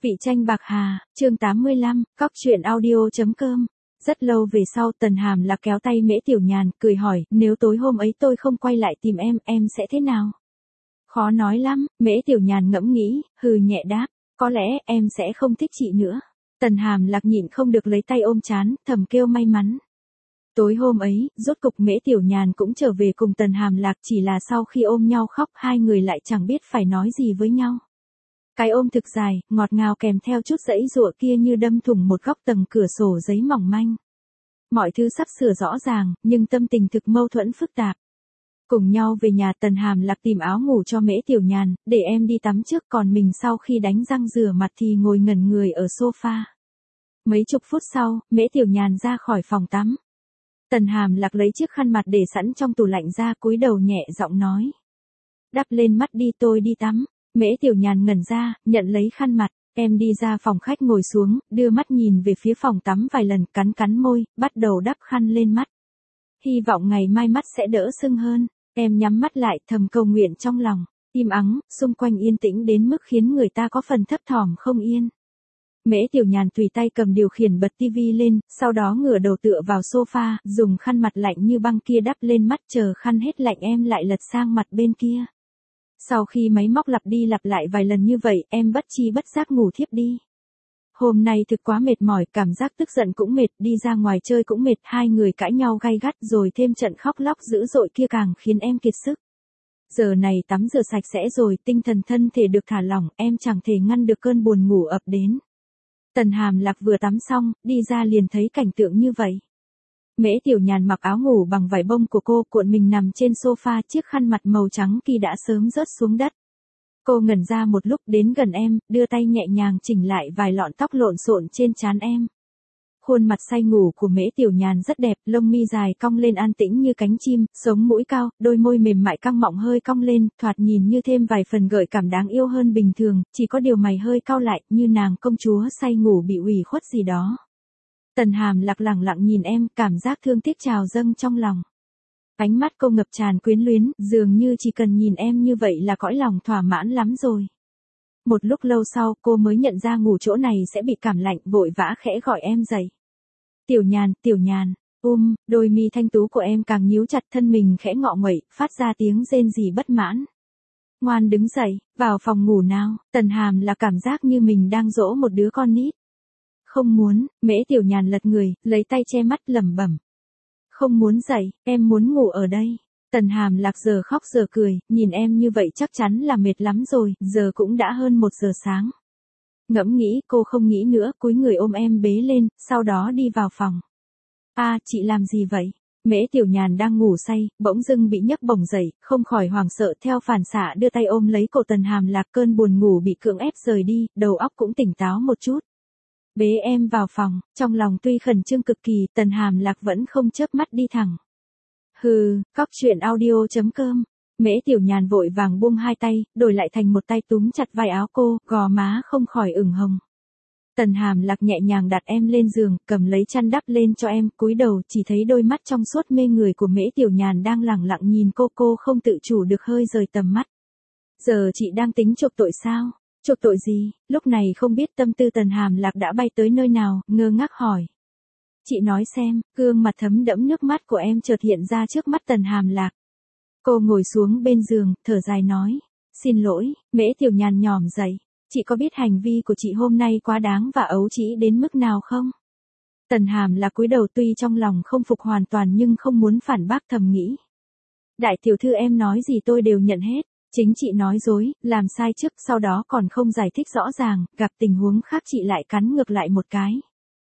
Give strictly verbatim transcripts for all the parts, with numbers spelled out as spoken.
Vị tranh bạc hà, chương tám mươi lăm, cóc truyện audio.com. Rất lâu về sau Tần Hàm Lạc kéo tay Mễ Tiểu Nhàn, cười hỏi, nếu tối hôm ấy tôi không quay lại tìm em, em sẽ thế nào? Khó nói lắm, Mễ Tiểu Nhàn ngẫm nghĩ, hừ nhẹ đáp, có lẽ em sẽ không thích chị nữa. Tần Hàm Lạc nhịn không được lấy tay ôm trán, thầm kêu may mắn. Tối hôm ấy, rốt cục Mễ Tiểu Nhàn cũng trở về cùng Tần Hàm Lạc, chỉ là sau khi ôm nhau khóc hai người lại chẳng biết phải nói gì với nhau. Cái ôm thực dài, ngọt ngào kèm theo chút dãy giụa kia như đâm thủng một góc tầng cửa sổ giấy mỏng manh. Mọi thứ sắp sửa rõ ràng, nhưng tâm tình thực mâu thuẫn phức tạp. Cùng nhau về nhà Tần Hàm Lạc tìm áo ngủ cho Mễ Tiểu Nhàn, để em đi tắm trước còn mình sau khi đánh răng rửa mặt thì ngồi ngẩn người ở sofa. Mấy chục phút sau, Mễ Tiểu Nhàn ra khỏi phòng tắm. Tần Hàm Lạc lấy chiếc khăn mặt để sẵn trong tủ lạnh ra, cúi đầu nhẹ giọng nói. Đắp lên mắt đi, tôi đi tắm. Mễ Tiểu Nhàn ngẩn ra, nhận lấy khăn mặt, em đi ra phòng khách ngồi xuống, đưa mắt nhìn về phía phòng tắm vài lần, cắn cắn môi, bắt đầu đắp khăn lên mắt. Hy vọng ngày mai mắt sẽ đỡ sưng hơn, em nhắm mắt lại thầm cầu nguyện trong lòng, im ắng, xung quanh yên tĩnh đến mức khiến người ta có phần thấp thỏm không yên. Mễ Tiểu Nhàn tùy tay cầm điều khiển bật tivi lên, sau đó ngửa đầu tựa vào sofa, dùng khăn mặt lạnh như băng kia đắp lên mắt, chờ khăn hết lạnh em lại lật sang mặt bên kia. Sau khi máy móc lặp đi lặp lại vài lần như vậy, em bất chi bất giác ngủ thiếp đi. Hôm nay thực quá mệt mỏi, cảm giác tức giận cũng mệt, đi ra ngoài chơi cũng mệt, hai người cãi nhau gay gắt rồi thêm trận khóc lóc dữ dội kia càng khiến em kiệt sức. Giờ này tắm rửa sạch sẽ rồi, tinh thần thân thể được thả lỏng, em chẳng thể ngăn được cơn buồn ngủ ập đến. Tần Hàm Lạc vừa tắm xong, đi ra liền thấy cảnh tượng như vậy. Mễ Tiểu Nhàn mặc áo ngủ bằng vải bông của cô, cuộn mình nằm trên sofa, chiếc khăn mặt màu trắng kia đã sớm rớt xuống đất. Cô ngẩn ra một lúc, đến gần em, đưa tay nhẹ nhàng chỉnh lại vài lọn tóc lộn xộn trên trán em. Khuôn mặt say ngủ của Mễ Tiểu Nhàn rất đẹp, lông mi dài cong lên an tĩnh như cánh chim, sống mũi cao, đôi môi mềm mại căng mọng hơi cong lên, thoạt nhìn như thêm vài phần gợi cảm đáng yêu hơn bình thường, chỉ có điều mày hơi cau lại, như nàng công chúa say ngủ bị ủy khuất gì đó. Tần Hàm Lạc lẳng lặng nhìn em, cảm giác thương tiếc trào dâng trong lòng. Ánh mắt cô ngập tràn quyến luyến, dường như chỉ cần nhìn em như vậy là cõi lòng thỏa mãn lắm rồi. Một lúc lâu sau, cô mới nhận ra ngủ chỗ này sẽ bị cảm lạnh, vội vã khẽ gọi em dậy. Tiểu Nhàn, Tiểu Nhàn, um, đôi mi thanh tú của em càng nhíu chặt, thân mình khẽ ngọ nguậy, phát ra tiếng rên rỉ bất mãn. Ngoan đứng dậy, vào phòng ngủ nào. Tần Hàm là cảm giác như mình đang dỗ một đứa con nít. Không muốn, Mễ Tiểu Nhàn lật người, lấy tay che mắt lẩm bẩm. Không muốn dậy, em muốn ngủ ở đây. Tần Hàm Lạc giờ khóc giờ cười, nhìn em như vậy chắc chắn là mệt lắm rồi, giờ cũng đã hơn một giờ sáng. Ngẫm nghĩ cô không nghĩ nữa, cúi người ôm em bế lên, sau đó đi vào phòng. A, à, chị làm gì vậy? Mễ Tiểu Nhàn đang ngủ say, bỗng dưng bị nhấc bổng dậy, không khỏi hoảng sợ, theo phản xạ đưa tay ôm lấy cổ Tần Hàm Lạc, cơn buồn ngủ bị cưỡng ép rời đi, đầu óc cũng tỉnh táo một chút. Bế em vào phòng, trong lòng tuy khẩn trương cực kỳ, Tần Hàm Lạc vẫn không chớp mắt đi thẳng. Hừ, cóc truyện audio.com. Mễ Tiểu Nhàn vội vàng buông hai tay, đổi lại thành một tay túm chặt vai áo cô, gò má không khỏi ửng hồng. Tần Hàm Lạc nhẹ nhàng đặt em lên giường, cầm lấy chăn đắp lên cho em, cúi đầu chỉ thấy đôi mắt trong suốt mê người của Mễ Tiểu Nhàn đang lẳng lặng nhìn cô, cô không tự chủ được hơi rời tầm mắt. Giờ chị đang tính chuộc tội sao? Chuộc tội gì? Lúc này không biết tâm tư Tần Hàm Lạc đã bay tới nơi nào, ngơ ngác hỏi. Chị nói xem, gương mặt thấm đẫm nước mắt của em chợt hiện ra trước mắt Tần Hàm Lạc. Cô ngồi xuống bên giường, thở dài nói. Xin lỗi, Mễ Tiểu Nhàn nhòm dậy. Chị có biết hành vi của chị hôm nay quá đáng và ấu trĩ đến mức nào không? Tần Hàm Lạc cúi đầu, tuy trong lòng không phục hoàn toàn nhưng không muốn phản bác, thầm nghĩ. Đại tiểu thư em nói gì tôi đều nhận hết. Chính chị nói dối, làm sai trước, sau đó còn không giải thích rõ ràng, gặp tình huống khác chị lại cắn ngược lại một cái.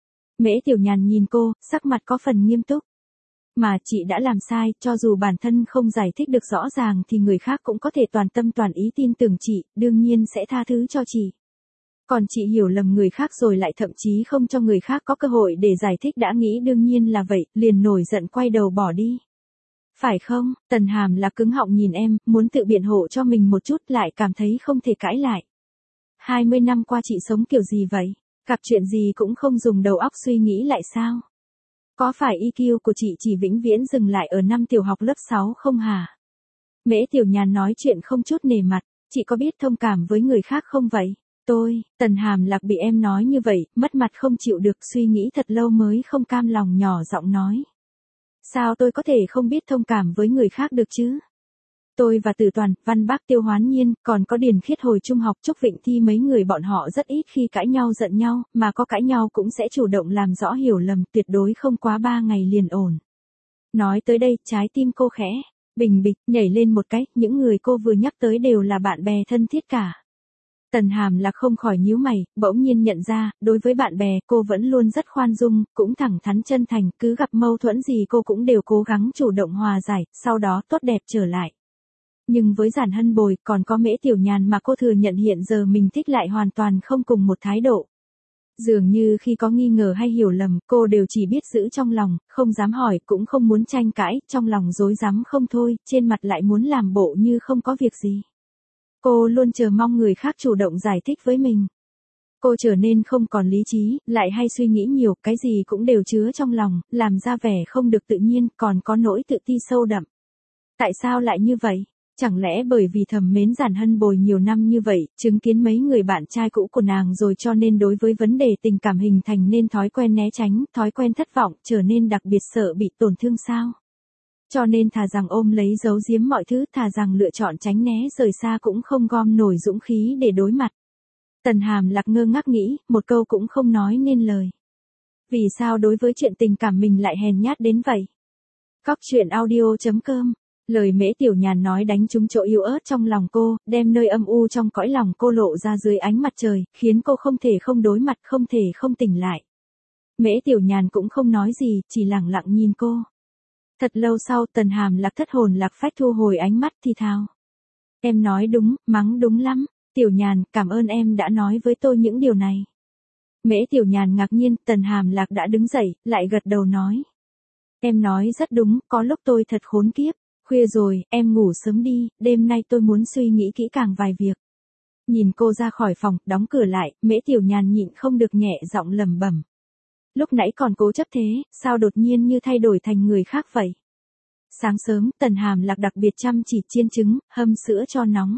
Mễ Tiểu Nhàn nhìn cô, sắc mặt có phần nghiêm túc. Mà chị đã làm sai, cho dù bản thân không giải thích được rõ ràng thì người khác cũng có thể toàn tâm toàn ý tin tưởng chị, đương nhiên sẽ tha thứ cho chị. Còn chị hiểu lầm người khác rồi lại thậm chí không cho người khác có cơ hội để giải thích, đã nghĩ đương nhiên là vậy, liền nổi giận quay đầu bỏ đi. Phải không? Tần Hàm là cứng họng nhìn em, muốn tự biện hộ cho mình một chút, lại cảm thấy không thể cãi lại. hai mươi năm qua chị sống kiểu gì vậy? Gặp chuyện gì cũng không dùng đầu óc suy nghĩ lại sao? Có phải i kiu của chị chỉ vĩnh viễn dừng lại ở năm tiểu học lớp sáu không hả? Mễ Tiểu Nhàn nói chuyện không chút nể mặt, chị có biết thông cảm với người khác không vậy? Tôi, Tần Hàm Lạc bị em nói như vậy, mất mặt không chịu được, suy nghĩ thật lâu mới không cam lòng nhỏ giọng nói. Sao tôi có thể không biết thông cảm với người khác được chứ? Tôi và Tử Toàn, Văn Bác, Tiêu Hoán Nhiên, còn có Điền Khiết hồi trung học, Trúc Vịnh Thi, mấy người bọn họ rất ít khi cãi nhau giận nhau, mà có cãi nhau cũng sẽ chủ động làm rõ hiểu lầm, tuyệt đối không quá ba ngày liền ổn. Nói tới đây, trái tim cô khẽ bình bịch nhảy lên một cái, những người cô vừa nhắc tới đều là bạn bè thân thiết cả. Tần Hàm Lạc không khỏi nhíu mày, bỗng nhiên nhận ra, đối với bạn bè cô vẫn luôn rất khoan dung, cũng thẳng thắn chân thành, cứ gặp mâu thuẫn gì cô cũng đều cố gắng chủ động hòa giải, sau đó tốt đẹp trở lại. Nhưng với Giản Hân Bồi, còn có Mễ Tiểu Nhàn mà cô thừa nhận hiện giờ mình thích lại hoàn toàn không cùng một thái độ. Dường như khi có nghi ngờ hay hiểu lầm, cô đều chỉ biết giữ trong lòng, không dám hỏi, cũng không muốn tranh cãi, trong lòng rối rắm không thôi, trên mặt lại muốn làm bộ như không có việc gì. Cô luôn chờ mong người khác chủ động giải thích với mình. Cô trở nên không còn lý trí, lại hay suy nghĩ nhiều, cái gì cũng đều chứa trong lòng, làm ra vẻ không được tự nhiên, còn có nỗi tự ti sâu đậm. Tại sao lại như vậy? Chẳng lẽ bởi vì thầm mến Giản Hân Bồi nhiều năm như vậy, chứng kiến mấy người bạn trai cũ của nàng rồi cho nên đối với vấn đề tình cảm hình thành nên thói quen né tránh, thói quen thất vọng, trở nên đặc biệt sợ bị tổn thương sao? Cho nên thà rằng ôm lấy giấu giếm mọi thứ, thà rằng lựa chọn tránh né rời xa cũng không gom nổi dũng khí để đối mặt. Tần Hàm Lạc ngơ ngác nghĩ, một câu cũng không nói nên lời. Vì sao đối với chuyện tình cảm mình lại hèn nhát đến vậy? Cóc truyện audio chấm com. Lời Mễ Tiểu Nhàn nói đánh trúng chỗ yếu ớt trong lòng cô, đem nơi âm u trong cõi lòng cô lộ ra dưới ánh mặt trời, khiến cô không thể không đối mặt, không thể không tỉnh lại. Mễ Tiểu Nhàn cũng không nói gì, chỉ lặng lặng nhìn cô. Thật lâu sau, Tần Hàm Lạc thất hồn lạc phách thu hồi ánh mắt thì thào. Em nói đúng, mắng đúng lắm. Tiểu Nhàn, cảm ơn em đã nói với tôi những điều này. Mễ Tiểu Nhàn ngạc nhiên, Tần Hàm Lạc đã đứng dậy, lại gật đầu nói. Em nói rất đúng, có lúc tôi thật khốn kiếp. Khuya rồi, em ngủ sớm đi, đêm nay tôi muốn suy nghĩ kỹ càng vài việc. Nhìn cô ra khỏi phòng, đóng cửa lại, Mễ Tiểu Nhàn nhịn không được nhẹ giọng lẩm bẩm. Lúc nãy còn cố chấp thế, sao đột nhiên như thay đổi thành người khác vậy? Sáng sớm, Tần Hàm Lạc đặc biệt chăm chỉ chiên trứng, hâm sữa cho nóng.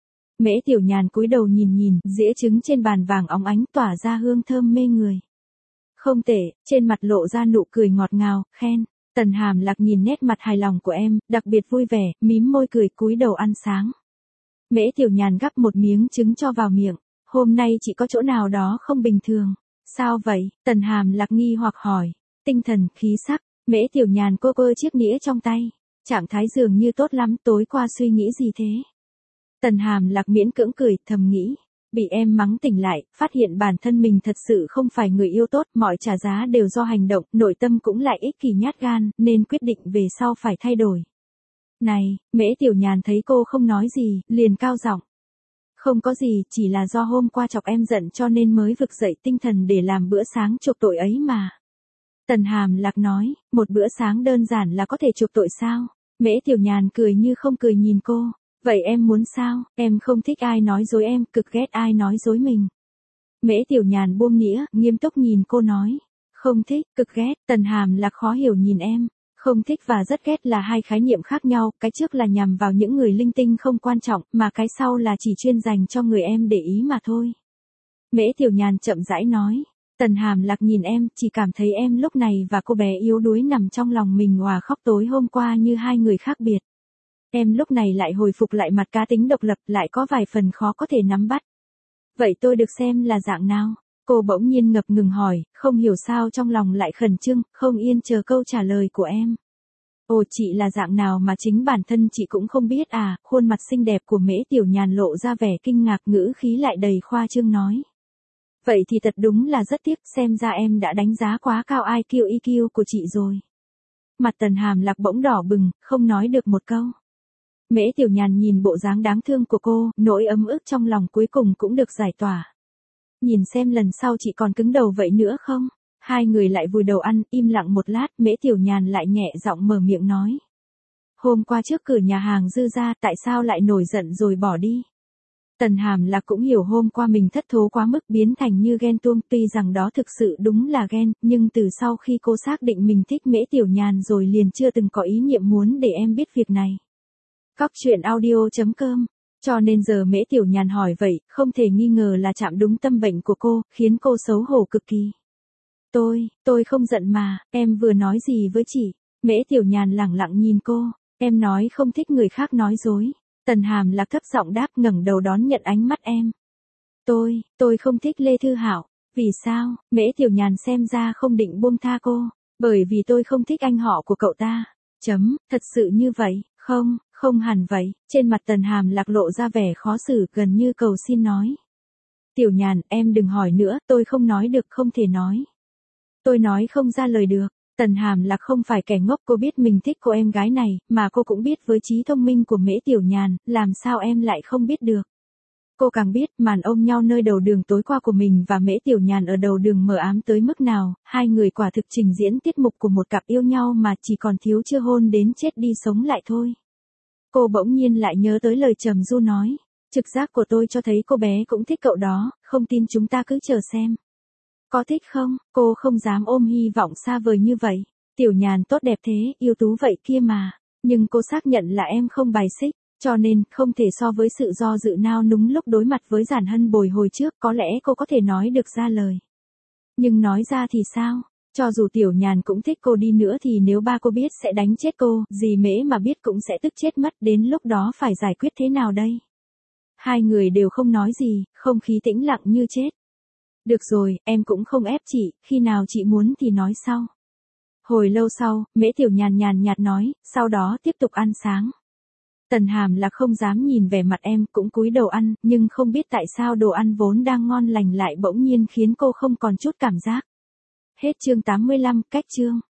Mễ Tiểu Nhàn cúi đầu nhìn nhìn, dĩa trứng trên bàn vàng óng ánh tỏa ra hương thơm mê người. Không tệ, trên mặt lộ ra nụ cười ngọt ngào, khen. Tần Hàm Lạc nhìn nét mặt hài lòng của em, đặc biệt vui vẻ, mím môi cười cúi đầu ăn sáng. Mễ Tiểu Nhàn gắp một miếng trứng cho vào miệng. Hôm nay chỉ có chỗ nào đó không bình thường. Sao vậy? Tần Hàm Lạc nghi hoặc hỏi. Tinh thần, khí sắc. Mễ Tiểu Nhàn cô cơ chiếc nĩa trong tay. Trạng thái dường như tốt lắm, tối qua suy nghĩ gì thế? Tần Hàm Lạc miễn cưỡng cười, thầm nghĩ. Bị em mắng tỉnh lại, phát hiện bản thân mình thật sự không phải người yêu tốt, mọi trả giá đều do hành động, nội tâm cũng lại ích kỷ nhát gan, nên quyết định về sau phải thay đổi. Này, Mễ Tiểu Nhàn thấy cô không nói gì, liền cao giọng. Không có gì, chỉ là do hôm qua chọc em giận cho nên mới vực dậy tinh thần để làm bữa sáng chuộc tội ấy mà. Tần Hàm Lạc nói, một bữa sáng đơn giản là có thể chuộc tội sao? Mễ Tiểu Nhàn cười như không cười nhìn cô. Vậy em muốn sao? Em không thích ai nói dối em, cực ghét ai nói dối mình. Mễ Tiểu Nhàn buông nĩa, nghiêm túc nhìn cô nói. Không thích, cực ghét, Tần Hàm Lạc khó hiểu nhìn em. Không thích và rất ghét là hai khái niệm khác nhau, cái trước là nhằm vào những người linh tinh không quan trọng, mà cái sau là chỉ chuyên dành cho người em để ý mà thôi. Mễ Tiểu Nhàn chậm rãi nói. Tần Hàm Lạc nhìn em, chỉ cảm thấy em lúc này và cô bé yếu đuối nằm trong lòng mình hòa khóc tối hôm qua như hai người khác biệt. Em lúc này lại hồi phục lại mặt cá tính độc lập, lại có vài phần khó có thể nắm bắt. Vậy tôi được xem là dạng nào? Cô bỗng nhiên ngập ngừng hỏi, không hiểu sao trong lòng lại khẩn trương, không yên chờ câu trả lời của em. Ồ, chị là dạng nào mà chính bản thân chị cũng không biết à? Khuôn mặt xinh đẹp của Mễ Tiểu Nhàn lộ ra vẻ kinh ngạc, ngữ khí lại đầy khoa trương nói. Vậy thì thật đúng là rất tiếc, xem ra em đã đánh giá quá cao i kiu e quy của chị rồi. Mặt Tần Hàm Lạc bỗng đỏ bừng, không nói được một câu. Mễ Tiểu Nhàn nhìn bộ dáng đáng thương của cô, nỗi ấm ức trong lòng cuối cùng cũng được giải tỏa. Nhìn xem lần sau chị còn cứng đầu vậy nữa không? Hai người lại vùi đầu ăn, im lặng một lát, Mễ Tiểu Nhàn lại nhẹ giọng mở miệng nói. Hôm qua trước cửa nhà hàng Dư ra, tại sao lại nổi giận rồi bỏ đi? Tần Hàm Lạc cũng hiểu hôm qua mình thất thố quá mức biến thành như ghen tuông, tuy rằng đó thực sự đúng là ghen, nhưng từ sau khi cô xác định mình thích Mễ Tiểu Nhàn rồi liền chưa từng có ý niệm muốn để em biết việc này. Cóc truyện audio chấm com Cho nên giờ Mễ Tiểu Nhàn hỏi vậy, không thể nghi ngờ là chạm đúng tâm bệnh của cô, khiến cô xấu hổ cực kỳ. Tôi, tôi không giận mà, em vừa nói gì với chị? Mễ Tiểu Nhàn lẳng lặng nhìn cô, em nói không thích người khác nói dối. Tần Hàm Lạc thấp giọng đáp, ngẩng đầu đón nhận ánh mắt em. Tôi, tôi không thích Lê Thư Hạo. Vì sao? Mễ Tiểu Nhàn xem ra không định buông tha cô. Bởi vì tôi không thích anh họ của cậu ta. Chấm, thật sự như vậy, không, không hẳn vậy. Trên mặt Tần Hàm Lạc lộ ra vẻ khó xử, gần như cầu xin nói. Tiểu Nhàn, em đừng hỏi nữa, tôi không nói được, không thể nói. Tôi nói không ra lời được. Tần Hàm Lạc không phải kẻ ngốc, cô biết mình thích cô em gái này, mà cô cũng biết với trí thông minh của Mễ Tiểu Nhàn, làm sao em lại không biết được. Cô càng biết màn ôm nhau nơi đầu đường tối qua của mình và Mễ Tiểu Nhàn ở đầu đường mờ ám tới mức nào, hai người quả thực trình diễn tiết mục của một cặp yêu nhau mà chỉ còn thiếu chưa hôn đến chết đi sống lại thôi. Cô bỗng nhiên lại nhớ tới lời Trầm Du nói, trực giác của tôi cho thấy cô bé cũng thích cậu đó, không tin chúng ta cứ chờ xem. Có thích không? Cô không dám ôm hy vọng xa vời như vậy. Tiểu Nhàn tốt đẹp thế, yêu tú vậy kia mà. Nhưng cô xác nhận là em không bài xích, cho nên không thể so với sự do dự nao núng lúc đối mặt với Giản Hân bồi hồi trước, có lẽ cô có thể nói được ra lời. Nhưng nói ra thì sao? Cho dù Tiểu Nhàn cũng thích cô đi nữa thì nếu ba cô biết sẽ đánh chết cô, dì Mễ mà biết cũng sẽ tức chết mất, đến lúc đó phải giải quyết thế nào đây? Hai người đều không nói gì, không khí tĩnh lặng như chết. Được rồi, em cũng không ép chị, khi nào chị muốn thì nói sau. Hồi lâu sau, Mễ Tiểu Nhàn nhàn nhạt nói, sau đó tiếp tục ăn sáng. Tần Hàm Lạc không dám nhìn vẻ mặt em, cũng cúi đầu ăn, nhưng không biết tại sao đồ ăn vốn đang ngon lành lại bỗng nhiên khiến cô không còn chút cảm giác. Hết chương tám mươi lăm, cách chương.